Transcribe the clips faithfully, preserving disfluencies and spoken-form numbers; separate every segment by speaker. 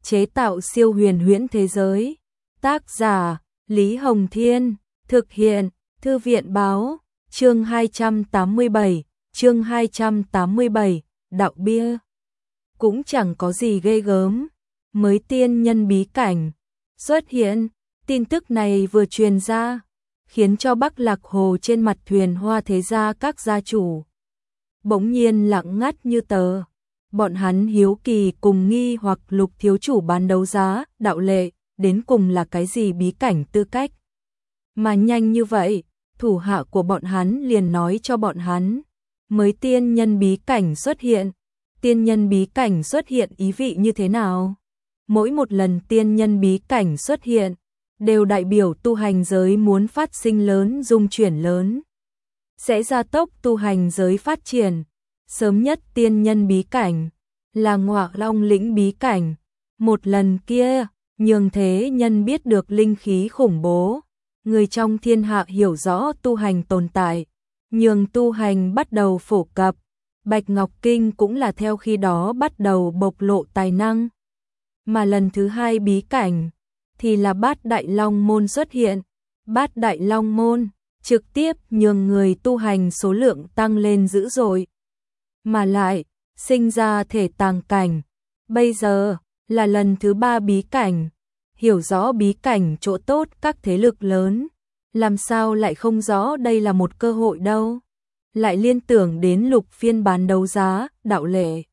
Speaker 1: chế tạo siêu huyền huyễn thế giới. Tác giả Lý Hồng Thiên, thực hiện Thư viện Báo, chương hai trăm tám mươi bảy, chương hai trăm tám mươi bảy, đạo bia. Cũng chẳng có gì ghê gớm, mới tiên nhân bí cảnh xuất hiện, tin tức này vừa truyền ra, khiến cho Bắc Lạc Hồ trên mặt thuyền Hoa Thế Gia các gia chủ bỗng nhiên lặng ngắt như tờ. Bọn hắn hiếu kỳ cùng nghi hoặc Lục thiếu chủ bán đấu giá, đạo lệ, đến cùng là cái gì bí cảnh tư cách. Mà nhanh như vậy, thủ hạ của bọn hắn liền nói cho bọn hắn, mới tiên nhân bí cảnh xuất hiện. Tiên nhân bí cảnh xuất hiện ý vị như thế nào? Mỗi một lần tiên nhân bí cảnh xuất hiện, đều đại biểu tu hành giới muốn phát sinh lớn dung chuyển lớn, sẽ gia tốc tu hành giới phát triển. Sớm nhất tiên nhân bí cảnh là Ngọa Long lĩnh bí cảnh. Một lần kia, nhường thế nhân biết được linh khí khủng bố, người trong thiên hạ hiểu rõ tu hành tồn tại, nhường tu hành bắt đầu phổ cập. Bạch Ngọc Kinh cũng là theo khi đó bắt đầu bộc lộ tài năng. Mà lần thứ hai bí cảnh thì là Bát Đại Long môn xuất hiện. Bát Đại Long môn trực tiếp nhường người tu hành số lượng tăng lên dữ dội, mà lại sinh ra thể tàng cảnh. Bây giờ là lần thứ ba bí cảnh, hiểu rõ bí cảnh chỗ tốt các thế lực lớn, làm sao lại không rõ đây là một cơ hội đâu. Lại liên tưởng đến Lục phiên bán đấu giá, đạo lệ.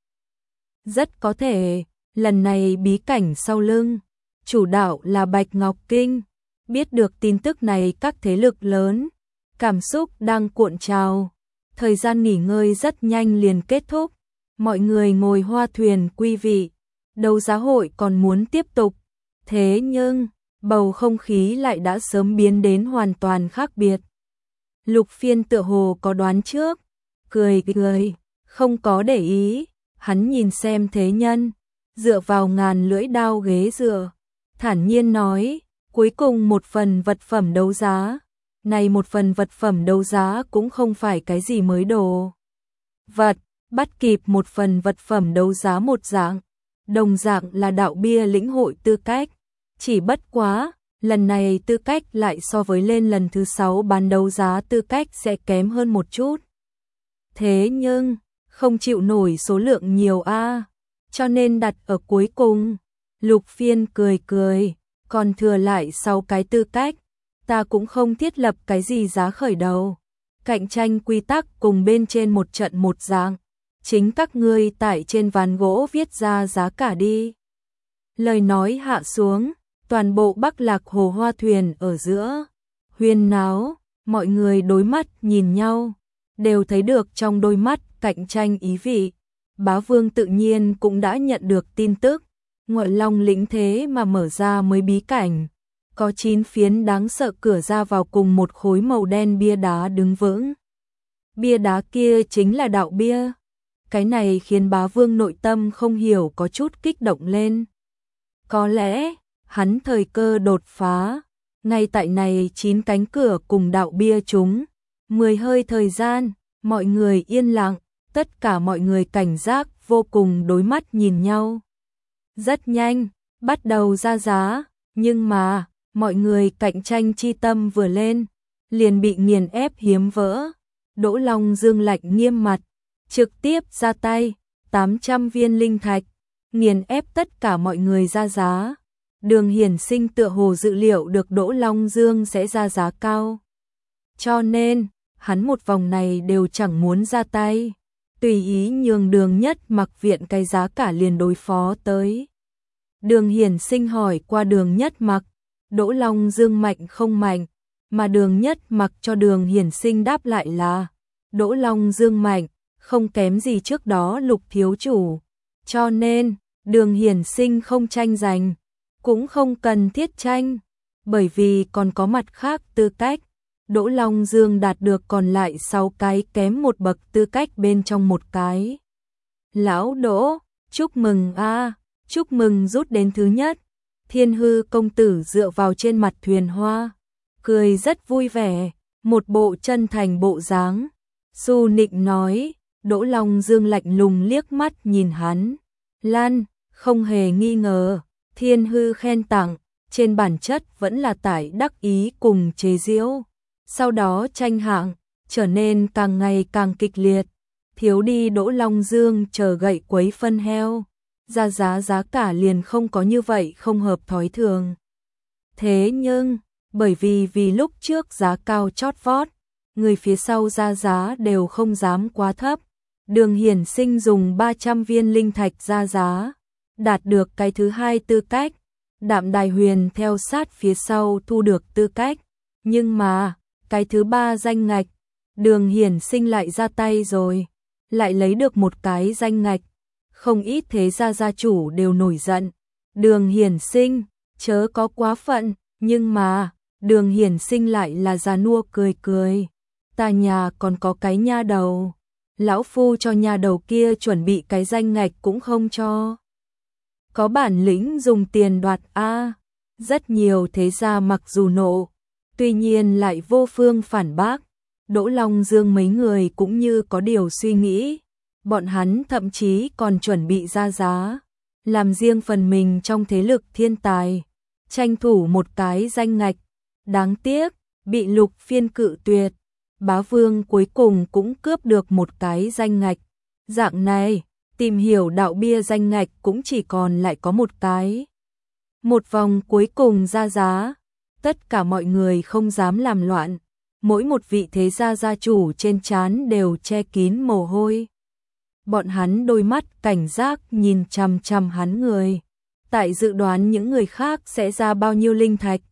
Speaker 1: Rất có thể, lần này bí cảnh sau lưng, chủ đạo là Bạch Ngọc Kinh. Biết được tin tức này các thế lực lớn, cảm xúc đang cuộn trào. Thời gian nghỉ ngơi rất nhanh liền kết thúc, mọi người ngồi hoa thuyền quy vị, đấu giá hội còn muốn tiếp tục. Thế nhưng, bầu không khí lại đã sớm biến đến hoàn toàn khác biệt. Lục phiên tựa hồ có đoán trước, cười cười, không có để ý, hắn nhìn xem thế nhân, dựa vào ngàn lưỡi đao ghế dựa, thản nhiên nói, cuối cùng một phần vật phẩm đấu giá. Này một phần vật phẩm đấu giá cũng không phải cái gì mới đồ vật, bắt kịp một phần vật phẩm đấu giá một dạng, đồng dạng là đạo bia lĩnh hội tư cách. Chỉ bất quá, lần này tư cách lại so với lên lần thứ sáu bán đấu giá tư cách sẽ kém hơn một chút. Thế nhưng, không chịu nổi số lượng nhiều a, cho nên đặt ở cuối cùng. Lục phiên cười cười, còn thừa lại sáu cái tư cách. Ta cũng không thiết lập cái gì giá khởi đầu. Cạnh tranh quy tắc cùng bên trên một trận một dạng. Chính các ngươi tại trên ván gỗ viết ra giá cả đi. Lời nói hạ xuống, toàn bộ Bắc Lạc Hồ hoa thuyền ở giữa huyên náo, mọi người đối mắt nhìn nhau, đều thấy được trong đôi mắt cạnh tranh ý vị. Bá Vương tự nhiên cũng đã nhận được tin tức, Ngọa Long lĩnh thế mà mở ra mới bí cảnh. Có chín phiến đáng sợ cửa ra vào cùng một khối màu đen bia đá đứng vững. Bia đá kia chính là đạo bia. Cái này khiến Bá Vương nội tâm không hiểu có chút kích động lên. Có lẽ, hắn thời cơ đột phá. Ngay tại này chín cánh cửa cùng đạo bia chúng. Mười hơi thời gian, mọi người yên lặng, tất cả mọi người cảnh giác vô cùng đối mắt nhìn nhau. Rất nhanh, bắt đầu ra giá, nhưng mà mọi người cạnh tranh chi tâm vừa lên, liền bị nghiền ép hiếm vỡ. Đỗ Long Dương lạnh nghiêm mặt, trực tiếp ra tay, tám trăm viên linh thạch, nghiền ép tất cả mọi người ra giá. Đường Hiển Sinh tựa hồ dự liệu được Đỗ Long Dương sẽ ra giá cao. Cho nên, hắn một vòng này đều chẳng muốn ra tay, tùy ý nhường Đường Nhất Mặc viện cái giá cả liền đối phó tới. Đường Hiển Sinh hỏi qua Đường Nhất Mặc, Đỗ Long Dương mạnh không mạnh, mà Đường Nhất Mặc cho Đường Hiển Sinh đáp lại là Đỗ Long Dương mạnh, không kém gì trước đó Lục thiếu chủ. Cho nên, Đường Hiển Sinh không tranh giành, cũng không cần thiết tranh, bởi vì còn có mặt khác tư cách. Đỗ Long Dương đạt được còn lại sáu cái kém một bậc tư cách bên trong một cái. Lão Đỗ, chúc mừng a, chúc mừng rút đến thứ nhất. Thiên Hư công tử dựa vào trên mặt thuyền hoa, cười rất vui vẻ, một bộ chân thành bộ dáng. Su Nịnh nói, Đỗ Long Dương lạnh lùng liếc mắt nhìn hắn. Lan, không hề nghi ngờ, Thiên Hư khen tặng, trên bản chất vẫn là tải đắc ý cùng chế giễu. Sau đó tranh hạng, trở nên càng ngày càng kịch liệt. Thiếu đi Đỗ Long Dương chờ gậy quấy phân heo, ra giá giá cả liền không có như vậy không hợp thói thường. Thế nhưng, bởi vì vì lúc trước giá cao chót vót, người phía sau ra giá đều không dám quá thấp. Đường Hiển Sinh dùng ba trăm viên linh thạch ra giá, đạt được cái thứ hai tư cách. Đạm Đài Huyền theo sát phía sau thu được tư cách. Nhưng mà, cái thứ ba danh ngạch, Đường Hiển Sinh lại ra tay rồi, lại lấy được một cái danh ngạch. Không ít thế gia gia chủ đều nổi giận. Đường Hiển Sinh, chớ có quá phận, nhưng mà, Đường Hiển Sinh lại là già nua cười cười. Ta nhà còn có cái nha đầu, lão phu cho nha đầu kia chuẩn bị cái danh ngạch cũng không cho. Có bản lĩnh dùng tiền đoạt a. Rất nhiều thế gia mặc dù nộ, tuy nhiên lại vô phương phản bác. Đỗ Long Dương mấy người cũng như có điều suy nghĩ, bọn hắn thậm chí còn chuẩn bị ra giá, làm riêng phần mình trong thế lực thiên tài, tranh thủ một cái danh ngạch. Đáng tiếc, bị Lục Phiên cự tuyệt, Bá Vương cuối cùng cũng cướp được một cái danh ngạch. Dạng này, tìm hiểu đạo bia danh ngạch cũng chỉ còn lại có một cái. Một vòng cuối cùng ra giá, tất cả mọi người không dám làm loạn. Mỗi một vị thế gia gia chủ trên trán đều che kín mồ hôi. Bọn hắn đôi mắt cảnh giác nhìn chằm chằm hắn người. Tại dự đoán những người khác sẽ ra bao nhiêu linh thạch.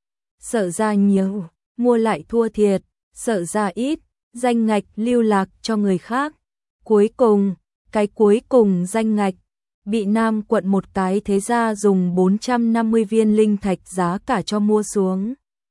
Speaker 1: Sợ ra nhiều, mua lại thua thiệt, sợ ra ít, danh ngạch lưu lạc cho người khác. Cuối cùng, cái cuối cùng danh ngạch, bị Nam quận một cái thế gia dùng bốn trăm năm mươi viên linh thạch giá cả cho mua xuống.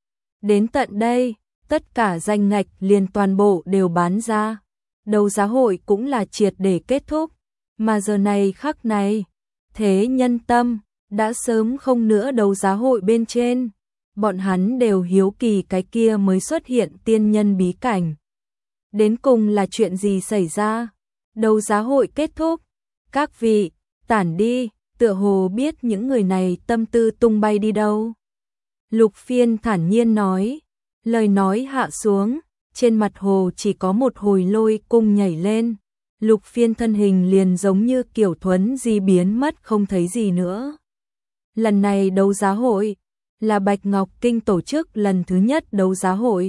Speaker 1: Đến tận đây, tất cả danh ngạch liền toàn bộ đều bán ra. Đấu giá hội cũng là triệt để kết thúc. Mà giờ này khắc này, thế nhân tâm, đã sớm không nữa đấu giá hội bên trên. Bọn hắn đều hiếu kỳ cái kia mới xuất hiện tiên nhân bí cảnh. Đến cùng là chuyện gì xảy ra? Đấu giá hội kết thúc. Các vị, tản đi, tựa hồ biết những người này tâm tư tung bay đi đâu. Lục Phiên thản nhiên nói. Lời nói hạ xuống, trên mặt hồ chỉ có một hồi lôi cung nhảy lên. Lục Phiên thân hình liền giống như kiểu thuấn di biến mất không thấy gì nữa. Lần này đấu giá hội là Bạch Ngọc Kinh tổ chức lần thứ nhất đấu giá hội.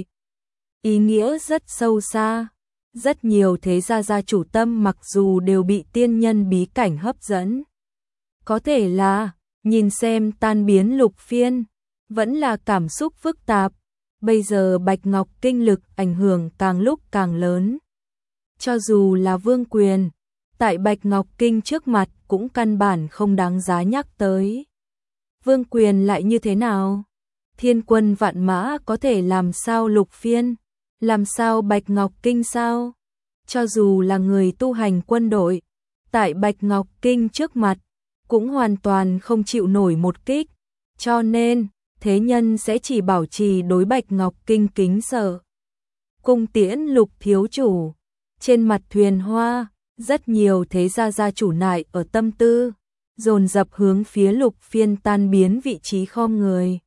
Speaker 1: Ý nghĩa rất sâu xa. Rất nhiều thế gia gia chủ tâm mặc dù đều bị tiên nhân bí cảnh hấp dẫn. Có thể là, nhìn xem tan biến Lục Phiên, vẫn là cảm xúc phức tạp. Bây giờ Bạch Ngọc Kinh lực ảnh hưởng càng lúc càng lớn. Cho dù là vương quyền, tại Bạch Ngọc Kinh trước mặt cũng căn bản không đáng giá nhắc tới. Vương quyền lại như thế nào? Thiên quân vạn mã có thể làm sao Lục Phiên? Làm sao Bạch Ngọc Kinh sao? Cho dù là người tu hành quân đội, tại Bạch Ngọc Kinh trước mặt, cũng hoàn toàn không chịu nổi một kích. Cho nên, thế nhân sẽ chỉ bảo trì đối Bạch Ngọc Kinh kính sợ. Cung tiễn Lục thiếu chủ. Trên mặt thuyền hoa, rất nhiều thế gia gia chủ nại ở tâm tư, dồn dập hướng phía Lục Phiên tan biến vị trí khom người.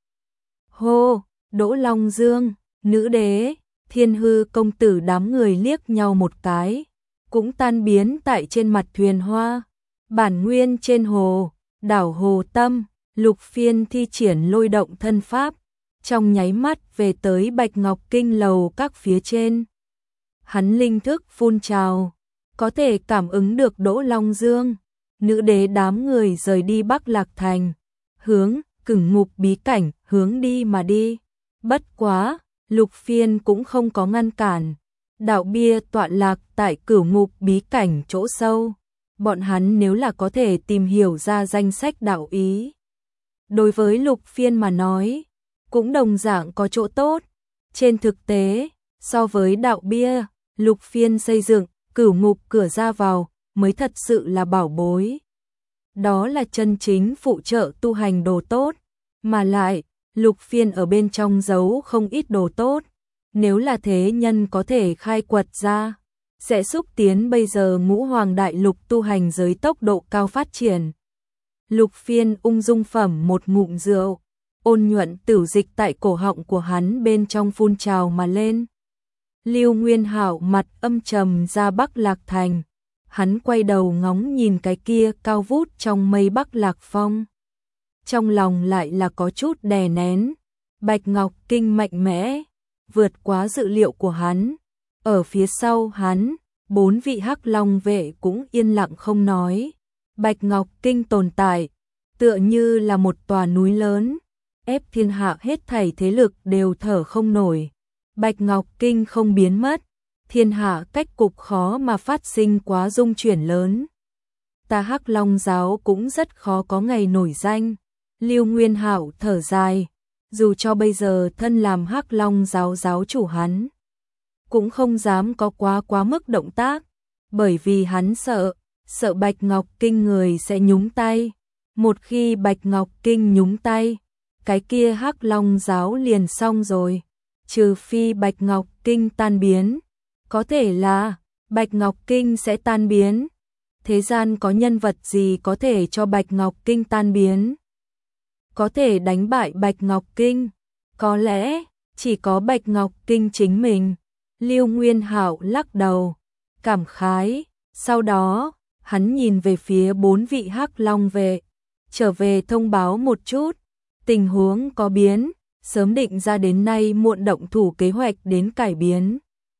Speaker 1: Hô, Đỗ Long Dương, nữ đế, Thiên Hư công tử đám người liếc nhau một cái, cũng tan biến tại trên mặt thuyền hoa. Bản nguyên trên hồ, đảo Hồ Tâm, Lục Phiên thi triển lôi động thân pháp, trong nháy mắt về tới Bạch Ngọc Kinh lầu các phía trên. Hắn linh thức phun trào, có thể cảm ứng được Đỗ Long Dương, nữ đế đám người rời đi Bắc Lạc Thành, hướng Cửu Ngục bí cảnh hướng đi mà đi. Bất quá, Lục Phiên cũng không có ngăn cản. Đạo bia tọa lạc tại Cửu Ngục bí cảnh chỗ sâu. Bọn hắn nếu là có thể tìm hiểu ra danh sách đạo ý, đối với Lục Phiên mà nói, cũng đồng dạng có chỗ tốt. Trên thực tế, so với đạo bia, Lục Phiên xây dựng Cửu Ngục cửa ra vào mới thật sự là bảo bối. Đó là chân chính phụ trợ tu hành đồ tốt, mà lại, Lục Phiên ở bên trong giấu không ít đồ tốt. Nếu là thế nhân có thể khai quật ra, sẽ xúc tiến bây giờ ngũ hoàng đại lục tu hành giới tốc độ cao phát triển. Lục Phiên ung dung phẩm một ngụm rượu, ôn nhuận tửu dịch tại cổ họng của hắn bên trong phun trào mà lên. Lưu Nguyên Hạo mặt âm trầm ra Bắc Lạc Thành, hắn quay đầu ngóng nhìn cái kia cao vút trong mây Bắc Lạc Phong. Trong lòng lại là có chút đè nén, Bạch Ngọc Kinh mạnh mẽ, vượt quá dự liệu của hắn. Ở phía sau hắn, bốn vị Hắc Long vệ cũng yên lặng không nói. Bạch Ngọc Kinh tồn tại, tựa như là một tòa núi lớn, ép thiên hạ hết thảy thế lực đều thở không nổi. Bạch Ngọc Kinh không biến mất, thiên hạ cách cục khó mà phát sinh quá dung chuyển lớn. Ta Hắc Long giáo cũng rất khó có ngày nổi danh. Lưu Nguyên Hạo thở dài, dù cho bây giờ thân làm Hắc Long giáo giáo chủ hắn, cũng không dám có quá quá mức động tác, bởi vì hắn sợ, sợ Bạch Ngọc Kinh người sẽ nhúng tay. Một khi Bạch Ngọc Kinh nhúng tay, cái kia Hắc Long giáo liền xong rồi. Trừ phi Bạch Ngọc Kinh tan biến, có thể là Bạch Ngọc Kinh sẽ tan biến. Thế gian có nhân vật gì có thể cho Bạch Ngọc Kinh tan biến? Có thể đánh bại Bạch Ngọc Kinh? Có lẽ chỉ có Bạch Ngọc Kinh chính mình. Lưu Nguyên Hạo lắc đầu, cảm khái, sau đó, hắn nhìn về phía bốn vị Hắc Long vệ, trở về thông báo một chút, tình huống có biến, sớm định ra đến nay muộn động thủ kế hoạch đến cải biến.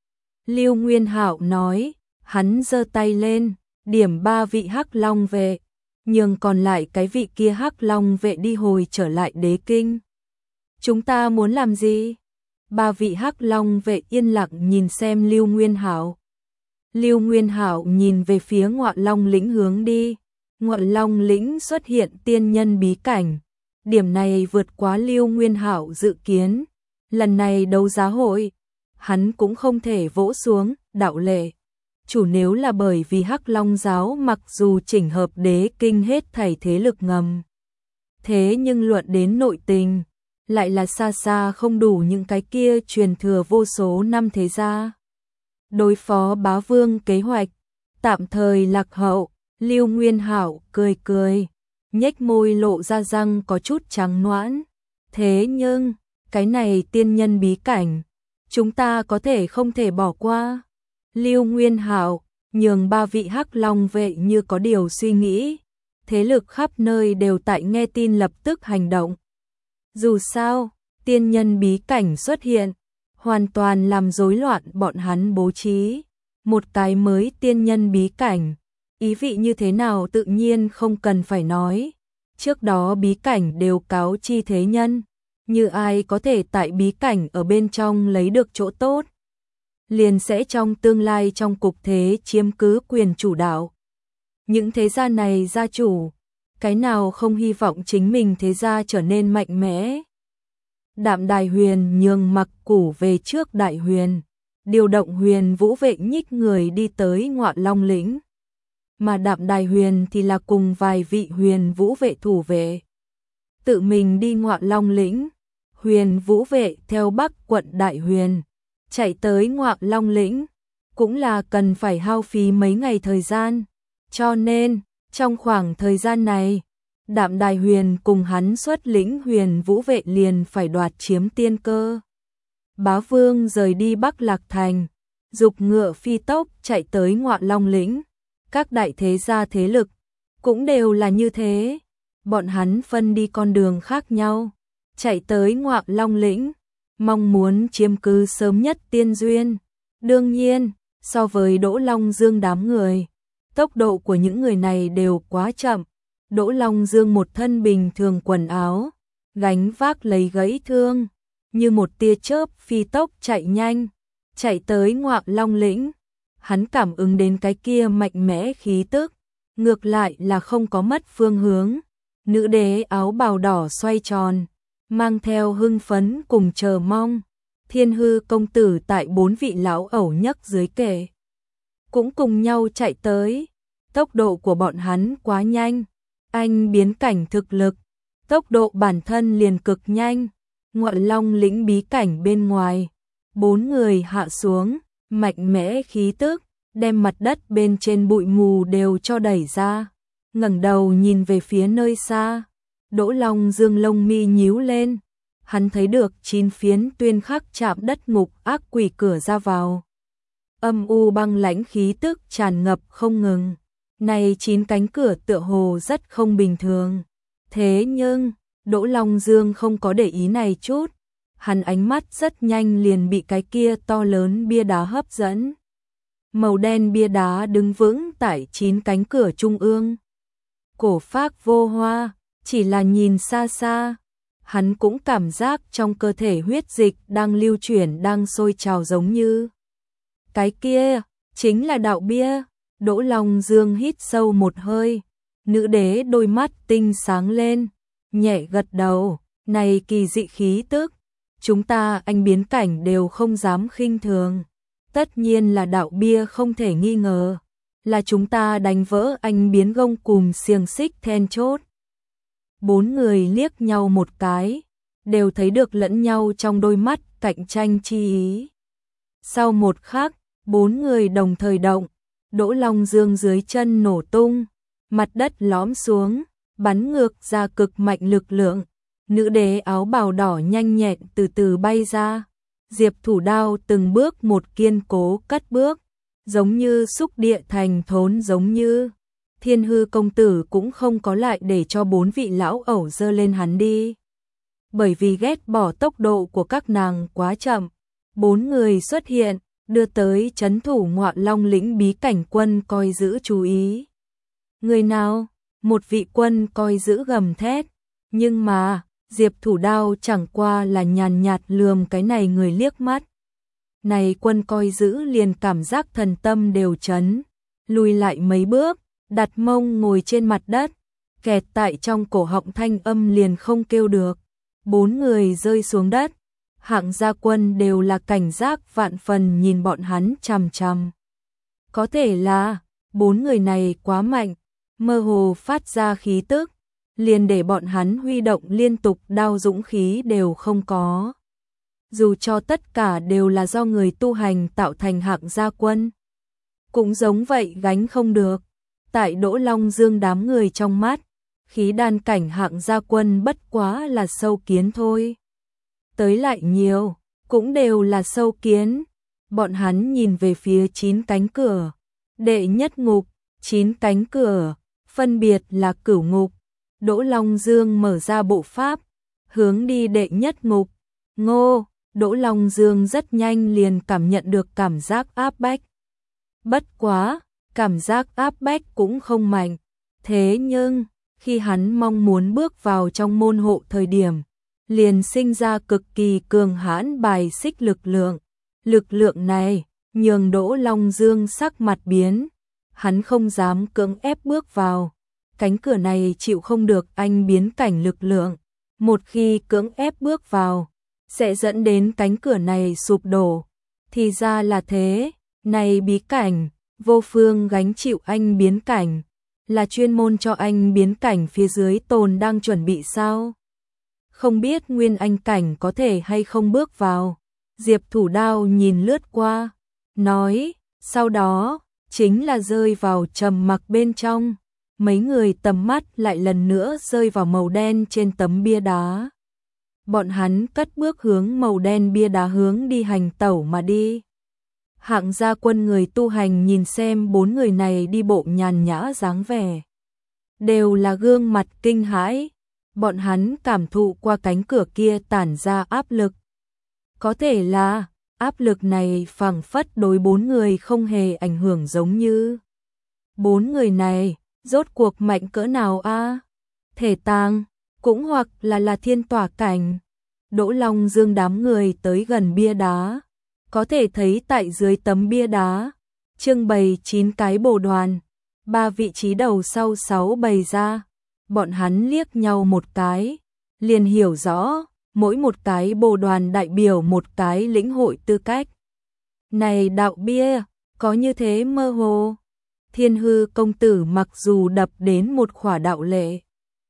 Speaker 1: Lưu Nguyên Hạo nói, hắn giơ tay lên, điểm ba vị Hắc Long vệ, nhường còn lại cái vị kia Hắc Long vệ đi hồi trở lại đế kinh. Chúng ta muốn làm gì? Ba vị Hắc Long vệ yên lặng nhìn xem Lưu Nguyên Hạo. Lưu Nguyên Hạo nhìn về phía Ngọa Long lĩnh hướng đi. Ngọa Long lĩnh xuất hiện tiên nhân bí cảnh. Điểm này vượt quá Lưu Nguyên Hạo dự kiến. Lần này đấu giá hội, hắn cũng không thể vỗ xuống, đạo lệ. Chủ nếu là bởi vì Hắc Long giáo mặc dù chỉnh hợp đế kinh hết thảy thế lực ngầm. Thế nhưng luận đến nội tình, lại là xa xa không đủ những cái kia truyền thừa vô số năm thế gia. Đối phó Bá Vương kế hoạch, tạm thời lạc hậu. Lưu Nguyên Hạo cười cười, nhếch môi lộ ra răng có chút trắng noãn. Thế nhưng, cái này tiên nhân bí cảnh, chúng ta có thể không thể bỏ qua. Lưu Nguyên Hạo nhường ba vị Hắc Long vệ như có điều suy nghĩ. Thế lực khắp nơi đều tại nghe tin lập tức hành động. Dù sao, tiên nhân bí cảnh xuất hiện, hoàn toàn làm rối loạn bọn hắn bố trí. Một cái mới tiên nhân bí cảnh, ý vị như thế nào tự nhiên không cần phải nói. Trước đó bí cảnh đều cáo chi thế nhân, như ai có thể tại bí cảnh ở bên trong lấy được chỗ tốt, liền sẽ trong tương lai trong cục thế chiếm cứ quyền chủ đạo. Những thế gia này gia chủ, cái nào không hy vọng chính mình thế gia trở nên mạnh mẽ. Đạm Đài Huyền nhường Mặc Củ về trước Đại Huyền, điều động Huyền Vũ vệ nhích người đi tới Ngọa Long lĩnh. Mà Đạm Đài Huyền thì là cùng vài vị Huyền Vũ vệ thủ vệ, tự mình đi Ngọa Long lĩnh. Huyền Vũ vệ theo Bắc quận Đại Huyền, chạy tới Ngọa Long lĩnh, cũng là cần phải hao phí mấy ngày thời gian. Cho nên, trong khoảng thời gian này, Đạm Đài Huyền cùng hắn xuất lĩnh Huyền Vũ vệ liền phải đoạt chiếm tiên cơ. Bá Vương rời đi Bắc Lạc Thành, dục ngựa phi tốc chạy tới Ngọa Long lĩnh. Các đại thế gia thế lực cũng đều là như thế. Bọn hắn phân đi con đường khác nhau, chạy tới Ngọa Long lĩnh, mong muốn chiếm cứ sớm nhất tiên duyên. Đương nhiên, so với Đỗ Long Dương đám người, tốc độ của những người này đều quá chậm. Đỗ Long Dương một thân bình thường quần áo, gánh vác lấy gãy thương, như một tia chớp phi tốc chạy nhanh, chạy tới Ngọa Long lĩnh. Hắn cảm ứng đến cái kia mạnh mẽ khí tức, ngược lại là không có mất phương hướng. Nữ đế áo bào đỏ xoay tròn, mang theo hưng phấn cùng chờ mong. Thiên Hư công tử tại bốn vị lão ẩu nhấc dưới kệ, cũng cùng nhau chạy tới. Tốc độ của bọn hắn quá nhanh, anh biến cảnh thực lực, tốc độ bản thân liền cực nhanh. Ngọa Long lĩnh bí cảnh bên ngoài, bốn người hạ xuống, mạnh mẽ khí tức, đem mặt đất bên trên bụi mù đều cho đẩy ra. ngẩng đầu nhìn về phía nơi xa. Đỗ Long Dương lông mi nhíu lên, hắn thấy được chín phiến tuyên khắc chạm đất ngục ác quỷ cửa ra vào. Âm u băng lãnh khí tức tràn ngập không ngừng. Này chín cánh cửa tựa hồ rất không bình thường. Thế nhưng, Đỗ Long Dương không có để ý này chút. Hắn ánh mắt rất nhanh liền bị cái kia to lớn bia đá hấp dẫn. Màu đen bia đá đứng vững tại chín cánh cửa trung ương. Cổ phác vô hoa, chỉ là nhìn xa xa. Hắn cũng cảm giác trong cơ thể huyết dịch đang lưu chuyển đang sôi trào giống như. Cái kia, chính là đạo bia. Đỗ Long Dương hít sâu một hơi. Nữ đế đôi mắt tinh sáng lên, nhẹ gật đầu. Này kỳ dị khí tức, chúng ta anh biến cảnh đều không dám khinh thường. Tất nhiên là đạo bia không thể nghi ngờ. Là chúng ta đánh vỡ anh biến gông cùm xiềng xích then chốt. Bốn người liếc nhau một cái, đều thấy được lẫn nhau trong đôi mắt cạnh tranh chi ý. Sau một khắc, bốn người đồng thời động, Đỗ Long Dương dưới chân nổ tung, mặt đất lõm xuống, bắn ngược ra cực mạnh lực lượng. Nữ đế áo bào đỏ nhanh nhẹn từ từ bay ra. Diệp Thủ Đao từng bước một kiên cố cất bước, giống như xúc địa thành thốn giống như. Thiên Hư công tử cũng không có lại để cho bốn vị lão ẩu dơ lên hắn đi. Bởi vì ghét bỏ tốc độ của các nàng quá chậm, bốn người xuất hiện, đưa tới trấn thủ Ngọa Long lĩnh bí cảnh quân coi giữ chú ý. Người nào? Một vị quân coi giữ gầm thét, nhưng mà Diệp Thủ Đao chẳng qua là nhàn nhạt lườm cái này người liếc mắt. Này quân coi giữ liền cảm giác thần tâm đều chấn, lùi lại mấy bước, đặt mông ngồi trên mặt đất, kẹt tại trong cổ họng thanh âm liền không kêu được. Bốn người rơi xuống đất, Hạng gia quân đều là cảnh giác vạn phần nhìn bọn hắn chằm chằm. Có thể là bốn người này quá mạnh, mơ hồ phát ra khí tức, liền để bọn hắn huy động liên tục đao dũng khí đều không có. Dù cho tất cả đều là do người tu hành tạo thành Hạng gia quân, cũng giống vậy gánh không được. Tại Đỗ Long Dương đám người trong mắt, khí đan cảnh Hạng gia quân bất quá là sâu kiến thôi. Tới lại nhiều, cũng đều là sâu kiến. Bọn hắn nhìn về phía chín cánh cửa. Đệ nhất ngục, chín cánh cửa, phân biệt là cửu ngục. Đỗ Long Dương mở ra bộ pháp, hướng đi đệ nhất ngục. Ngô, Đỗ Long Dương rất nhanh liền cảm nhận được cảm giác áp bách. Bất quá, cảm giác áp bách cũng không mạnh. Thế nhưng, khi hắn mong muốn bước vào trong môn hộ thời điểm, liền sinh ra cực kỳ cường hãn bài xích lực lượng. Lực lượng này, nhường Đỗ Long Dương sắc mặt biến. Hắn không dám cưỡng ép bước vào. Cánh cửa này chịu không được anh biến cảnh lực lượng. Một khi cưỡng ép bước vào, sẽ dẫn đến cánh cửa này sụp đổ. Thì ra là thế, này bí cảnh, vô phương gánh chịu anh biến cảnh. Là chuyên môn cho anh biến cảnh phía dưới tồn đang chuẩn bị sao? Không biết Nguyên Anh cảnh có thể hay không bước vào. Diệp Thủ Đao nhìn lướt qua, nói, sau đó, chính là rơi vào trầm mặc bên trong. Mấy người tầm mắt lại lần nữa rơi vào màu đen trên tấm bia đá. Bọn hắn cất bước hướng màu đen bia đá hướng đi hành tẩu mà đi. Hạng gia quân người tu hành nhìn xem bốn người này đi bộ nhàn nhã dáng vẻ. Đều là gương mặt kinh hãi. Bọn hắn cảm thụ qua cánh cửa kia tản ra áp lực. Có thể là áp lực này phảng phất đối bốn người không hề ảnh hưởng giống như. Bốn người này, rốt cuộc mạnh cỡ nào a? Thể tàng, cũng hoặc là là thiên tỏa cảnh. Đỗ Long Dương đám người tới gần bia đá. Có thể thấy tại dưới tấm bia đá, trưng bày chín cái bồ đoàn, ba vị trí đầu sau sáu bày ra. Bọn hắn liếc nhau một cái, liền hiểu rõ, mỗi một cái bồ đoàn đại biểu một cái lĩnh hội tư cách. Này đạo bia, có như thế mơ hồ. Thiên Hư công tử mặc dù đập đến một khỏa đạo lệ.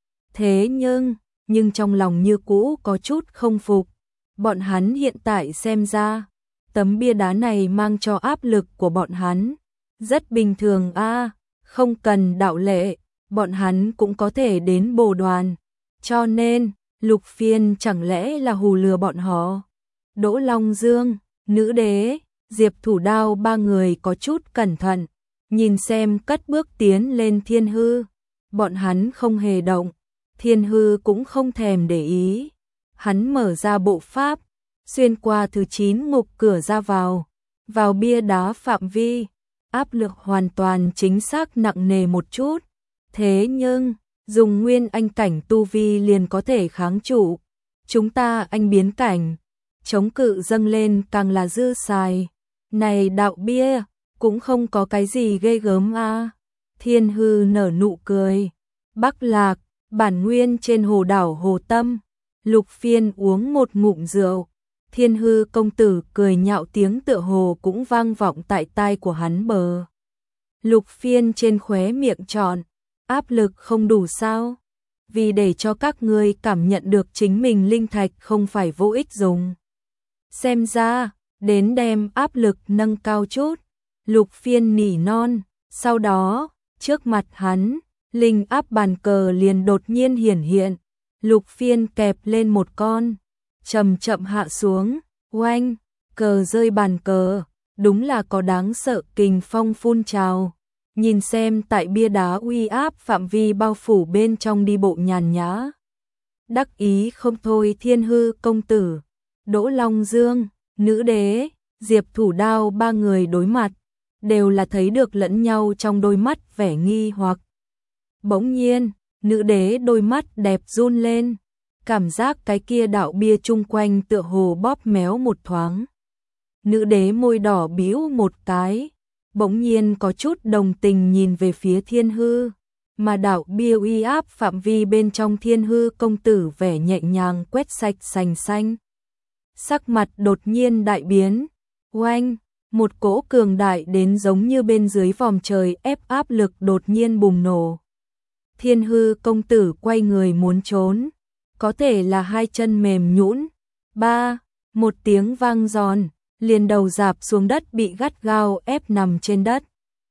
Speaker 1: Thế nhưng, nhưng trong lòng như cũ có chút không phục. Bọn hắn hiện tại xem ra, tấm bia đá này mang cho áp lực của bọn hắn. Rất bình thường a, không cần đạo lệ. bọn hắn cũng có thể đến bồ đoàn. Cho nên, Lục Phiên chẳng lẽ là hù lừa bọn họ. Đỗ Long Dương, Nữ Đế, Diệp Thủ Đao ba người có chút cẩn thận, nhìn xem cất bước tiến lên Thiên Hư. Bọn hắn không hề động, Thiên Hư cũng không thèm để ý. Hắn mở ra bộ pháp, xuyên qua thứ chín ngục cửa ra vào, vào bia đá phạm vi, áp lực hoàn toàn chính xác nặng nề một chút. Thế nhưng, dùng nguyên anh cảnh tu vi liền có thể kháng trụ. Chúng ta anh biến cảnh, chống cự dâng lên càng là dư xài. Này đạo bia, cũng không có cái gì ghê gớm a. Thiên Hư nở nụ cười. Bắc Lạc, bản nguyên trên hồ đảo Hồ Tâm. Lục Phiên uống một ngụm rượu. Thiên Hư công tử cười nhạo tiếng tựa hồ cũng vang vọng tại tai của hắn bờ. Lục Phiên trên khóe miệng trọn, áp lực không đủ sao? Vì để cho các ngươi cảm nhận được chính mình linh thạch không phải vô ích dùng. Xem ra, đến đem áp lực nâng cao chút. Lục Phiên nỉ non, sau đó, trước mặt hắn, linh áp bàn cờ liền đột nhiên hiển hiện. Lục Phiên kẹp lên một con, chậm chậm hạ xuống, oanh, cờ rơi bàn cờ, đúng là có đáng sợ kình phong phun trào. Nhìn xem tại bia đá uy áp phạm vi bao phủ bên trong đi bộ nhàn nhã. Đắc ý không thôi Thiên Hư công tử, Đỗ Long Dương, Nữ Đế, Diệp Thủ Đao ba người đối mặt, đều là thấy được lẫn nhau trong đôi mắt vẻ nghi hoặc. Bỗng nhiên, Nữ Đế đôi mắt đẹp run lên, cảm giác cái kia đạo bia chung quanh tựa hồ bóp méo một thoáng. Nữ Đế môi đỏ bĩu một cái, bỗng nhiên có chút đồng tình nhìn về phía Thiên Hư, mà đạo bia uy áp phạm vi bên trong Thiên Hư công tử vẻ nhẹ nhàng quét sạch sành xanh. Sắc mặt đột nhiên đại biến, oanh, một cỗ cường đại đến giống như bên dưới vòm trời ép áp lực đột nhiên bùng nổ. Thiên Hư công tử quay người muốn trốn, có thể là hai chân mềm nhũn. Ba, một tiếng vang giòn, liền đầu rạp xuống đất bị gắt gao ép nằm trên đất.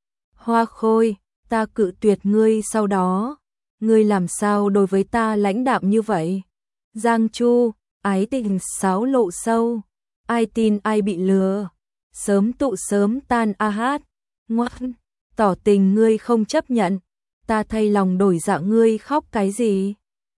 Speaker 1: Hoa Khôi, ta cự tuyệt ngươi sau đó, ngươi làm sao đối với ta lãnh đạm như vậy? Giang Chu, ái tình sáo lộ sâu, ai tin ai bị lừa, sớm tụ sớm tan a hát, ngoan, tỏ tình ngươi không chấp nhận, ta thay lòng đổi dạ ngươi khóc cái gì?